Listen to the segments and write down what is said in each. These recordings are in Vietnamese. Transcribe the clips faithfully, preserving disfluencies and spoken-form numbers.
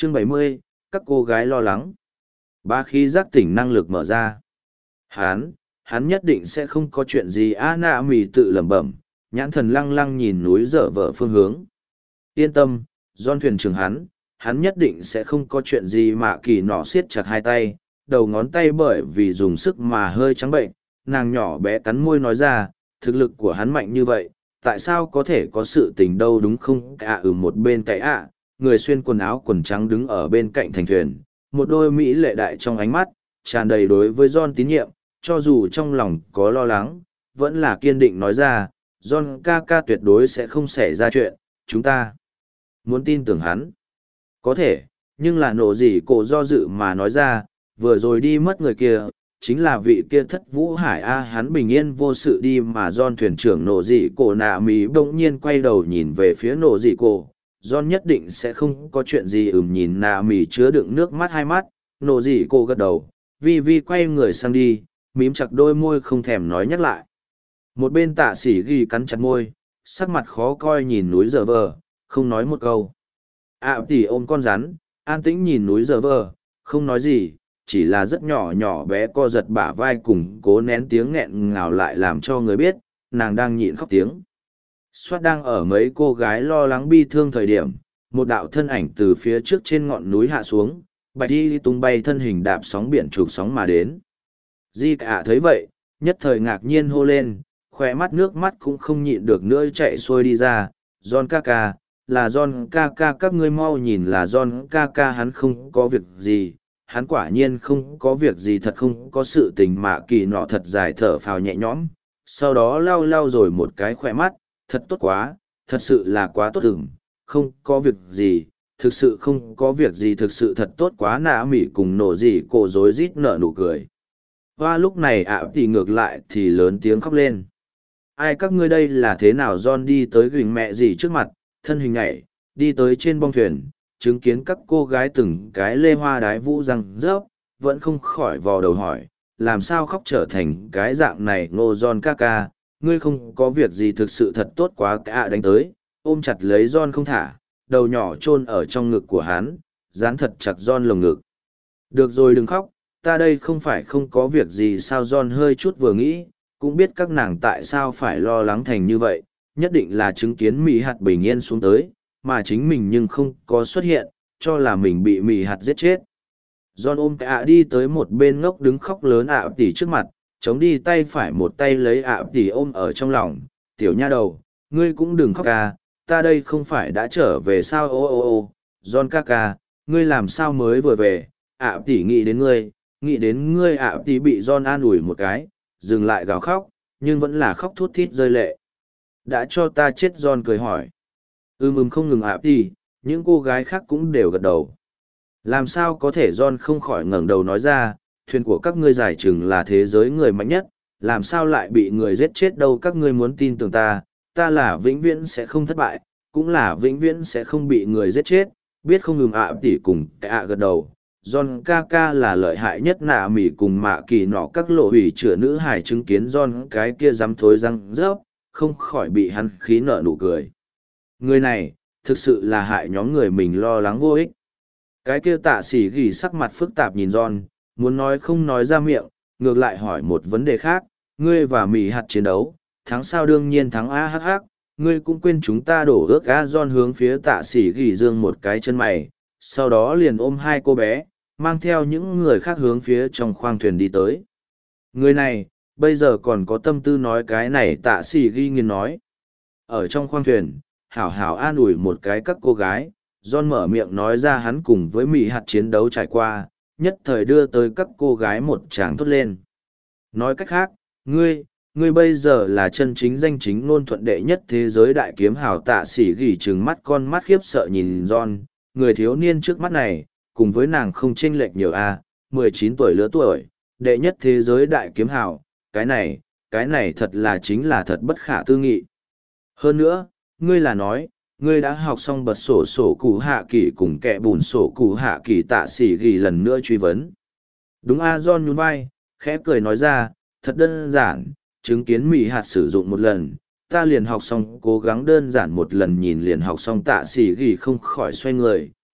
Chương bảy mươi, các cô gái lo lắng. Ba khi giác tỉnh năng lực mở ra. Hắn, hắn nhất định sẽ không có chuyện gì. A nạ mì tự lẩm bẩm, nhãn thần lăng lăng nhìn núi dở vở phương hướng. Yên tâm, John thuyền trưởng hắn, hắn nhất định sẽ không có chuyện gì. Mạ kỳ nọ siết chặt hai tay, đầu ngón tay bởi vì dùng sức mà hơi trắng bệnh, nàng nhỏ bé cắn môi nói ra, thực lực của hắn mạnh như vậy, tại sao có thể có sự tình đâu đúng không? À ừ một bên cạnh ạ, người xuyên quần áo quần trắng đứng ở bên cạnh thành thuyền, một đôi mỹ lệ đại trong ánh mắt, tràn đầy đối với John tín nhiệm, cho dù trong lòng có lo lắng, vẫn là kiên định nói ra, John ca ca tuyệt đối sẽ không xảy ra chuyện, chúng ta muốn tin tưởng hắn. Có thể, nhưng là nộ gì cổ do dự mà nói ra, vừa rồi đi mất người kia, chính là vị kia thất vũ hải a hắn bình yên vô sự đi mà John thuyền trưởng nộ dị cổ nạ mì bỗng nhiên quay đầu nhìn về phía nộ dị cổ. John nhất định sẽ không có chuyện gì ừm nhìn nạ mì chứa đựng nước mắt hai mắt, nộ dị cổ gật đầu, vi vi quay người sang đi, mím chặt đôi môi không thèm nói nhắc lại. Một bên tạ sĩ ghi cắn chặt môi, sắc mặt khó coi nhìn núi giờ vờ, không nói một câu. ạ à, tỉ ôm con rắn, an tĩnh nhìn núi giờ vờ, không nói gì, chỉ là rất nhỏ nhỏ bé co giật bả vai cùng cố nén tiếng nghẹn ngào lại làm cho người biết, nàng đang nhịn khóc tiếng. Xoát đang ở mấy cô gái lo lắng bi thương thời điểm, một đạo thân ảnh từ phía trước trên ngọn núi hạ xuống, bạch đi tung bay thân hình đạp sóng biển trục sóng mà đến. Di cả thấy vậy, nhất thời ngạc nhiên hô lên, khỏe mắt nước mắt cũng không nhịn được nữa chạy xuôi đi ra, John ca ca, là John ca ca các ngươi mau nhìn là John ca ca hắn không có việc gì. Hắn quả nhiên không có việc gì thật không có sự tình mạ kỳ nọ thật dài thở phào nhẹ nhõm, sau đó lau lau rồi một cái khỏe mắt, thật tốt quá, thật sự là quá tốt ửng, không có việc gì, thực sự không có việc gì thực sự thật tốt quá nạ mỉ cùng nổ gì cổ rối rít nở nụ cười. Hoa lúc này ạ thì ngược lại thì lớn tiếng khóc lên. Ai các ngươi đây là thế nào John đi tới gửi mẹ gì trước mặt, thân hình nhảy, đi tới trên bong thuyền, chứng kiến các cô gái từng cái lê hoa đái vũ răng rớp, vẫn không khỏi vò đầu hỏi, làm sao khóc trở thành cái dạng này ngô John ca ca, ngươi không có việc gì thực sự thật tốt quá cả đánh tới, ôm chặt lấy John không thả, đầu nhỏ chôn ở trong ngực của hắn, dán thật chặt John lồng ngực. Được rồi đừng khóc, ta đây không phải không có việc gì sao John hơi chút vừa nghĩ, cũng biết các nàng tại sao phải lo lắng thành như vậy, nhất định là chứng kiến Mỹ hạt bình yên xuống tới, mà chính mình nhưng không có xuất hiện, cho là mình bị mì hạt giết chết. John ôm cái ạ đi tới một bên ngốc đứng khóc lớn ạ tỉ trước mặt, chống đi tay phải một tay lấy ạ tỉ ôm ở trong lòng, tiểu nha đầu, ngươi cũng đừng khóc ca, ta đây không phải đã trở về sao ô ô ô, John ca ca, ngươi làm sao mới vừa về, ạ tỉ nghĩ đến ngươi, nghĩ đến ngươi ạ tỉ bị John an ủi một cái, dừng lại gào khóc, nhưng vẫn là khóc thút thít rơi lệ. Đã cho ta chết John cười hỏi. Ưm ưm không ngừng ạ tỉ, những cô gái khác cũng đều gật đầu. Làm sao có thể John không khỏi ngẩng đầu nói ra, thuyền của các ngươi giải chừng là thế giới người mạnh nhất, làm sao lại bị người giết chết đâu các ngươi muốn tin tưởng ta, ta là vĩnh viễn sẽ không thất bại, cũng là vĩnh viễn sẽ không bị người giết chết, biết không ngừng ạ tỉ cùng cái ạ gật đầu. John ca ca là lợi hại nhất nạ mỉ cùng mạ kỳ nọ các lộ hủy chữa nữ hải chứng kiến John cái kia dám thối răng rớp, không khỏi bị hắn khí nở nụ cười. Người này, thực sự là hại nhóm người mình lo lắng vô ích. Cái kia tạ sĩ ghi sắc mặt phức tạp nhìn John, muốn nói không nói ra miệng, ngược lại hỏi một vấn đề khác, ngươi và Mỹ hạt chiến đấu, thắng sao đương nhiên thắng a hh, ngươi cũng quên chúng ta đổ ước a John hướng phía tạ sĩ ghi dương một cái chân mày, sau đó liền ôm hai cô bé, mang theo những người khác hướng phía trong khoang thuyền đi tới. Người này, bây giờ còn có tâm tư nói cái này tạ sĩ ghi nghiền nói. Ở trong khoang thuyền, hảo hảo an ủi một cái các cô gái, John mở miệng nói ra hắn cùng với Mỹ hạt chiến đấu trải qua, nhất thời đưa tới các cô gái một tràng thốt lên. Nói cách khác, ngươi, ngươi bây giờ là chân chính danh chính ngôn thuận đệ nhất thế giới đại kiếm hào tạ sĩ gỉ trừng mắt con mắt khiếp sợ nhìn John, người thiếu niên trước mắt này, cùng với nàng không chênh lệch nhiều a, mười chín tuổi lứa tuổi, đệ nhất thế giới đại kiếm hào, cái này, cái này thật là chính là thật bất khả tư nghị. Hơn nữa, ngươi là nói, ngươi đã học xong bật sổ sổ cụ hạ kỳ cùng kẻ bùn sổ cụ hạ kỳ tạ sĩ ghi lần nữa truy vấn. Đúng a John nhún vai, khẽ cười nói ra, thật đơn giản, chứng kiến Mỹ hạt sử dụng một lần, ta liền học xong cố gắng đơn giản một lần nhìn liền học xong tạ sĩ ghi không khỏi xoay người,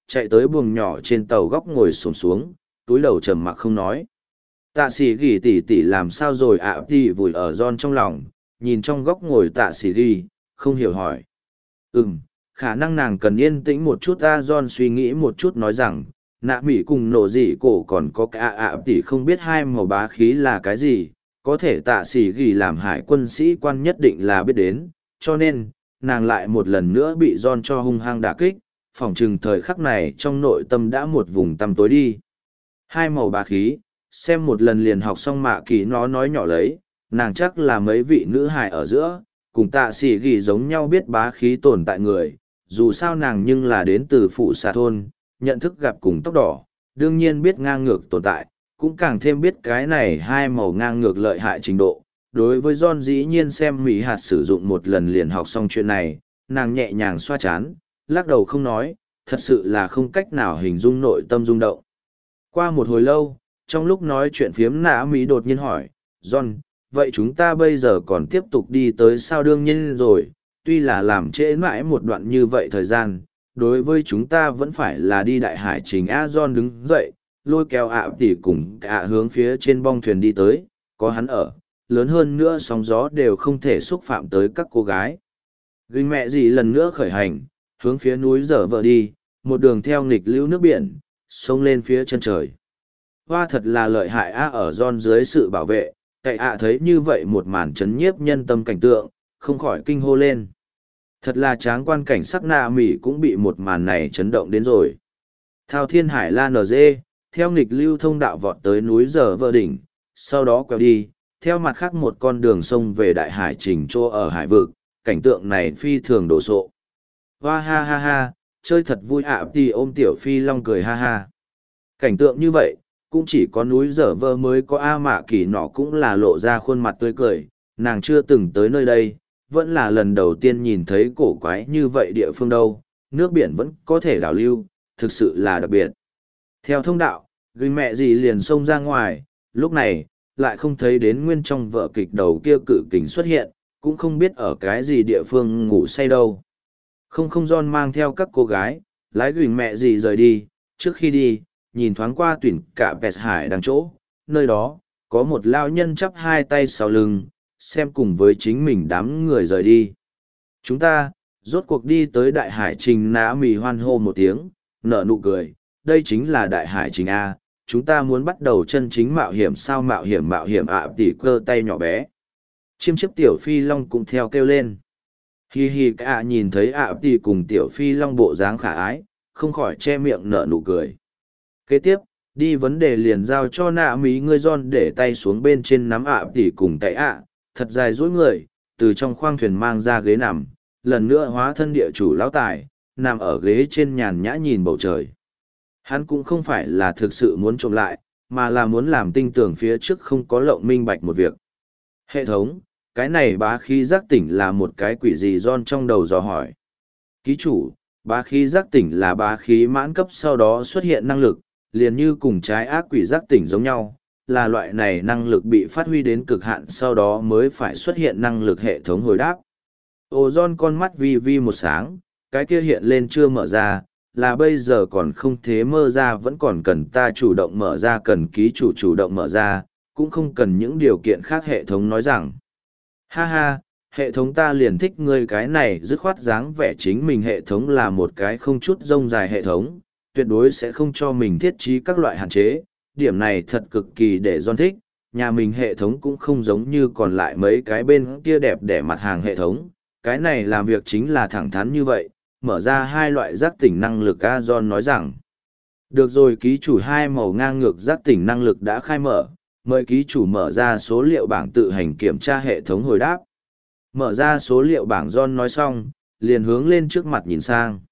chạy tới buồng nhỏ trên tàu góc ngồi xổm xuống, túi đầu trầm mặc không nói. Tạ sĩ ghi tỉ tỉ làm sao rồi ạ thì vùi ở John trong lòng, nhìn trong góc ngồi tạ sĩ ghi, không hiểu hỏi. Ừm, khả năng nàng cần yên tĩnh một chút. A John suy nghĩ một chút nói rằng, nạ mỉ cùng nổ dị cổ còn có cả ạ tỉ không biết hai màu bá khí là cái gì, có thể tạ sĩ ghi làm hải quân sĩ quan nhất định là biết đến, cho nên, nàng lại một lần nữa bị John cho hung hăng đả kích, phỏng chừng thời khắc này trong nội tâm đã một vùng tăm tối đi. Hai màu bá khí, xem một lần liền học xong mạ kỳ nó nói nhỏ lấy, nàng chắc là mấy vị nữ hài ở giữa, cùng tạ sĩ ghi giống nhau biết bá khí tồn tại người, dù sao nàng nhưng là đến từ phụ xà thôn, nhận thức gặp cùng tóc đỏ, đương nhiên biết ngang ngược tồn tại, cũng càng thêm biết cái này hai màu ngang ngược lợi hại trình độ. Đối với John dĩ nhiên xem Mỹ hạt sử dụng một lần liền học xong chuyện này, nàng nhẹ nhàng xoa chán, lắc đầu không nói, thật sự là không cách nào hình dung nội tâm rung động. Qua một hồi lâu, trong lúc nói chuyện phiếm nã Mỹ đột nhiên hỏi, John, vậy chúng ta bây giờ còn tiếp tục đi tới sao? Đương nhiên rồi, tuy là làm trễ mãi một đoạn như vậy thời gian, đối với chúng ta vẫn phải là đi đại hải trình. A John đứng dậy, lôi kéo ạ tỉ cùng ạ hướng phía trên bong thuyền đi tới, có hắn ở, lớn hơn nữa sóng gió đều không thể xúc phạm tới các cô gái. Ginh mẹ gì lần nữa khởi hành, hướng phía núi dở vợ đi, một đường theo nghịch lưu nước biển, xông lên phía chân trời. Hoa thật là lợi hại a. Ở John dưới sự bảo vệ, cậy ạ thấy như vậy một màn chấn nhiếp nhân tâm cảnh tượng, không khỏi kinh hô lên. Thật là tráng quan cảnh sắc. Nạ Mỹ cũng bị một màn này chấn động đến rồi. Thao thiên hải la nờ dê, theo nghịch lưu thông đạo vọt tới núi dở vợ đỉnh, sau đó quẹo đi, theo mặt khác một con đường sông về đại hải trình chỗ ở hải vực, cảnh tượng này phi thường đồ sộ. Hoa ha ha ha, chơi thật vui ạ. Thì ôm tiểu phi long cười ha ha. Cảnh tượng như vậy, cũng chỉ có núi dở vơ mới có. A Mạ Kỳ nọ cũng là lộ ra khuôn mặt tươi cười, nàng chưa từng tới nơi đây, vẫn là lần đầu tiên nhìn thấy cổ quái như vậy địa phương đâu, nước biển vẫn có thể đảo lưu, thực sự là đặc biệt. Theo thông đạo, gửi mẹ gì liền xông ra ngoài, lúc này, lại không thấy đến nguyên trong vở kịch đầu kia cự kình xuất hiện, cũng không biết ở cái gì địa phương ngủ say đâu. Không không John mang theo các cô gái, lái gửi mẹ gì rời đi, trước khi đi, nhìn thoáng qua tuyển cả Pẹt Hải đang chỗ, nơi đó, có một lao nhân chắp hai tay sau lưng, xem cùng với chính mình đám người rời đi. Chúng ta, rốt cuộc đi tới đại hải trình. Nã mì hoan hô một tiếng, nở nụ cười, đây chính là đại hải trình A, chúng ta muốn bắt đầu chân chính mạo hiểm sao? Mạo hiểm mạo hiểm ạ. Tỉ cơ tay nhỏ bé. Chiêm chiếp tiểu phi long cũng theo kêu lên. Hi hi cả nhìn thấy ạ tỉ cùng tiểu phi long bộ dáng khả ái, không khỏi che miệng nở nụ cười. Kế tiếp, đi vấn đề liền giao cho nạ mỹ. Ngươi John để tay xuống bên trên nắm ạ tỉ cùng tay ạ, thật dài dối người, từ trong khoang thuyền mang ra ghế nằm, lần nữa hóa thân địa chủ lão tài, nằm ở ghế trên nhàn nhã nhìn bầu trời. Hắn cũng không phải là thực sự muốn trộm lại, mà là muốn làm tinh tưởng phía trước không có lộng minh bạch một việc. Hệ thống, cái này bá khí giác tỉnh là một cái quỷ gì? John trong đầu dò hỏi. Ký chủ, bá khí giác tỉnh là bá khí mãn cấp sau đó xuất hiện năng lực, liền như cùng trái ác quỷ giác tỉnh giống nhau, là loại này năng lực bị phát huy đến cực hạn sau đó mới phải xuất hiện năng lực. Hệ thống hồi đáp. Ô John con mắt vi vi một sáng, cái kia hiện lên chưa mở ra, là bây giờ còn không thế mơ ra, vẫn còn cần ta chủ động mở ra, cần ký chủ chủ động mở ra, cũng không cần những điều kiện khác. Hệ thống nói rằng, ha ha, hệ thống ta liền thích ngươi cái này dứt khoát dáng vẻ chính mình. Hệ thống là một cái không chút rông dài hệ thống, tuyệt đối sẽ không cho mình thiết trí các loại hạn chế, điểm này thật cực kỳ để John thích. Nhà mình hệ thống cũng không giống như còn lại mấy cái bên kia đẹp đẽ mặt hàng hệ thống, cái này làm việc chính là thẳng thắn như vậy, mở ra hai loại giác tỉnh năng lực. A John nói rằng, được rồi, ký chủ hai màu ngang ngược giác tỉnh năng lực đã khai mở, mời ký chủ mở ra số liệu bảng tự hành kiểm tra. Hệ thống hồi đáp. Mở ra số liệu bảng. John nói xong, liền hướng lên trước mặt nhìn sang.